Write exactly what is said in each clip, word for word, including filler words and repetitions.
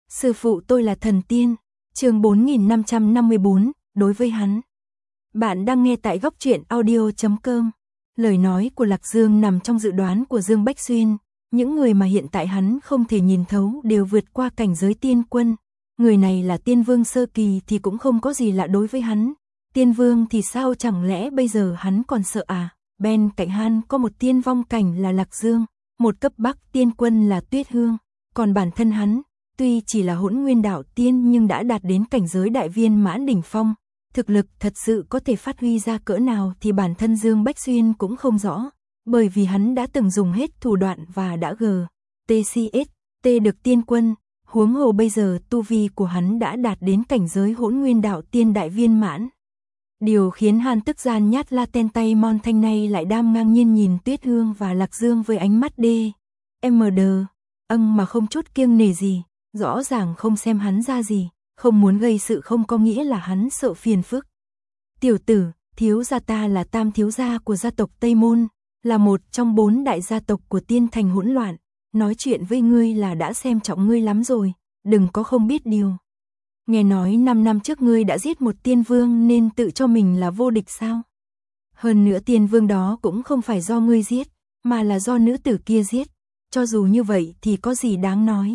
Sư phụ tôi là thần tiên. Chương bốn nghìn năm trăm năm mươi bốn, đối với hắn. Bạn đang nghe tại góc truyện audio chấm com. Lời nói của Lạc Dương nằm trong dự đoán của Dương Bách Xuyên, những người mà hiện tại hắn không thể nhìn thấu đều vượt qua cảnh giới tiên quân. Người này là tiên vương sơ kỳ thì cũng không có gì lạ đối với hắn. Tiên vương thì sao, chẳng lẽ bây giờ hắn còn sợ à? Bên cạnh hắn có một tiên vong cảnh là Lạc Dương, một cấp bắc tiên quân là Tuyết Hương, còn bản thân hắn, tuy chỉ là hỗn nguyên đạo tiên nhưng đã đạt đến cảnh giới đại viên mãn đỉnh phong, thực lực thật sự có thể phát huy ra cỡ nào thì bản thân Dương Bách Xuyên cũng không rõ, bởi vì hắn đã từng dùng hết thủ đoạn và đã gờ, tê xê ét, T được tiên quân, huống hồ bây giờ tu vi của hắn đã đạt đến cảnh giới hỗn nguyên đạo tiên đại viên mãn. Điều khiến hắn tức gian nhát la ten tay mon thanh này lại đam ngang nhiên nhìn Tuyết Hương và Lạc Dương với ánh mắt đê, em đờ, âng mà không chút kiêng nể gì, rõ ràng không xem hắn ra gì, không muốn gây sự không có nghĩa là hắn sợ phiền phức. Tiểu tử, thiếu gia ta là tam thiếu gia của gia tộc Tây Môn, là một trong bốn đại gia tộc của tiên thành hỗn loạn, nói chuyện với ngươi là đã xem trọng ngươi lắm rồi, đừng có không biết điều. Nghe nói năm năm trước ngươi đã giết một tiên vương nên tự cho mình là vô địch sao? Hơn nữa tiên vương đó cũng không phải do ngươi giết, mà là do nữ tử kia giết, cho dù như vậy thì có gì đáng nói.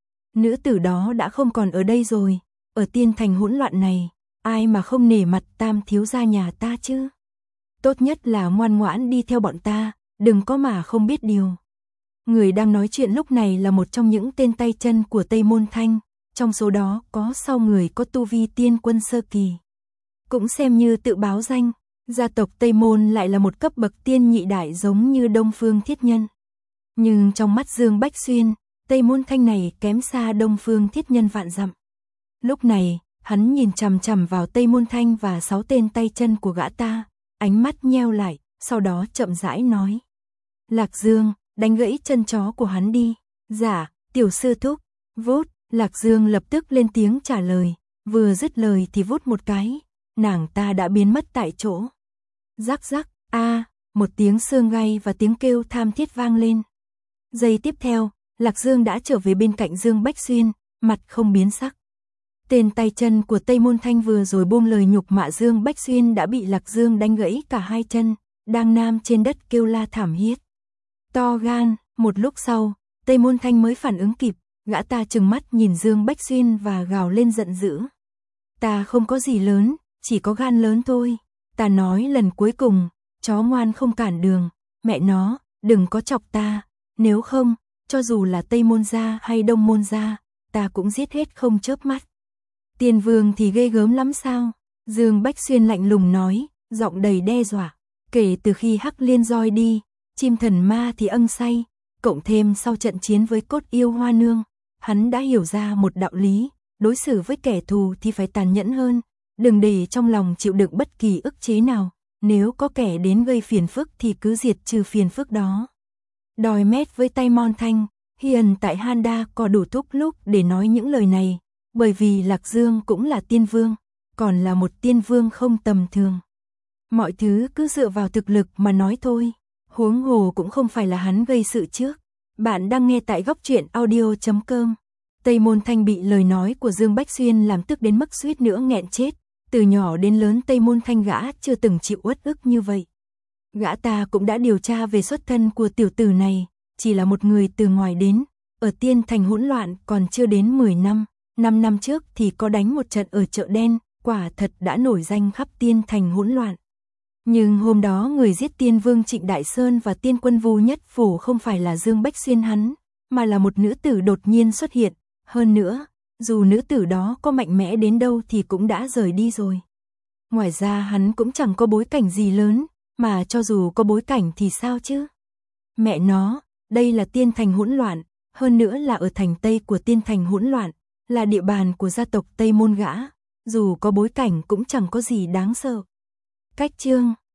Nữ tử đó đã không còn ở đây rồi, ở tiên thành hỗn loạn này, ai mà không nể mặt tam thiếu gia nhà ta chứ? Tốt nhất là ngoan ngoãn đi theo bọn ta, đừng có mà không biết điều. Người đang nói chuyện lúc này là một trong những tên tay chân của Tây Môn Thanh, trong số đó có sau người có tu vi tiên quân sơ kỳ. Cũng xem như tự báo danh, gia tộc Tây Môn lại là một cấp bậc tiên nhị đại giống như Đông Phương Thiết Nhân. Nhưng trong mắt Dương Bách Xuyên, Tây Môn Thanh này kém xa Đông Phương Thiết Nhân vạn dặm. Lúc này, hắn nhìn chằm chằm vào Tây Môn Thanh và sáu tên tay chân của gã ta, ánh mắt nheo lại, sau đó chậm rãi nói. Lạc Dương, đánh gãy chân chó của hắn đi. Dạ, tiểu sư thúc. Vút, Lạc Dương lập tức lên tiếng trả lời, vừa dứt lời thì vút một cái, nàng ta đã biến mất tại chỗ. Rắc rắc, a, một tiếng xương gay và tiếng kêu tham thiết vang lên. Giây tiếp theo, Lạc Dương đã trở về bên cạnh Dương Bách Xuyên, mặt không biến sắc. Tên tay chân của Tây Môn Thanh vừa rồi buông lời nhục mạ Dương Bách Xuyên đã bị Lạc Dương đánh gãy cả hai chân, đang nam trên đất kêu la thảm thiết. To gan, một lúc sau, Tây Môn Thanh mới phản ứng kịp, gã ta trừng mắt nhìn Dương Bách Xuyên và gào lên giận dữ. Ta không có gì lớn, chỉ có gan lớn thôi. Ta nói lần cuối cùng, chó ngoan không cản đường, mẹ nó, đừng có chọc ta, nếu không, cho dù là Tây Môn gia hay Đông Môn gia, ta cũng giết hết không chớp mắt. Tiên vương thì ghê gớm lắm sao? Dương Bách Xuyên lạnh lùng nói, giọng đầy đe dọa. Kể từ khi Hắc Liên roi đi, chim thần ma thì âng say, cộng thêm sau trận chiến với cốt yêu hoa nương, hắn đã hiểu ra một đạo lý, đối xử với kẻ thù thì phải tàn nhẫn hơn, đừng để trong lòng chịu đựng bất kỳ ức chế nào, nếu có kẻ đến gây phiền phức thì cứ diệt trừ phiền phức đó. Đòi mét với tay Mon Thanh, hiền tại Handa có đủ thúc lúc để nói những lời này, bởi vì Lạc Dương cũng là tiên vương, còn là một tiên vương không tầm thường. Mọi thứ cứ dựa vào thực lực mà nói thôi, huống hồ cũng không phải là hắn gây sự trước. Bạn đang nghe tại góc truyện audio chấm com. Tây Môn Thanh bị lời nói của Dương Bách Xuyên làm tức đến mức suýt nữa nghẹn chết, từ nhỏ đến lớn Tây Môn Thanh gã chưa từng chịu uất ức như vậy. Gã ta cũng đã điều tra về xuất thân của tiểu tử này, chỉ là một người từ ngoài đến, ở tiên thành hỗn loạn còn chưa đến mười năm, năm năm trước thì có đánh một trận ở chợ đen, quả thật đã nổi danh khắp tiên thành hỗn loạn. Nhưng hôm đó người giết tiên vương Trịnh Đại Sơn và tiên quân Vu Nhất Phủ không phải là Dương Bách Xuyên hắn, mà là một nữ tử đột nhiên xuất hiện, hơn nữa, dù nữ tử đó có mạnh mẽ đến đâu thì cũng đã rời đi rồi. Ngoài ra hắn cũng chẳng có bối cảnh gì lớn, mà cho dù có bối cảnh thì sao chứ? Mẹ nó, đây là tiên thành hỗn loạn, hơn nữa là ở thành Tây của tiên thành hỗn loạn, là địa bàn của gia tộc Tây Môn gã, dù có bối cảnh cũng chẳng có gì đáng sợ. Cách chương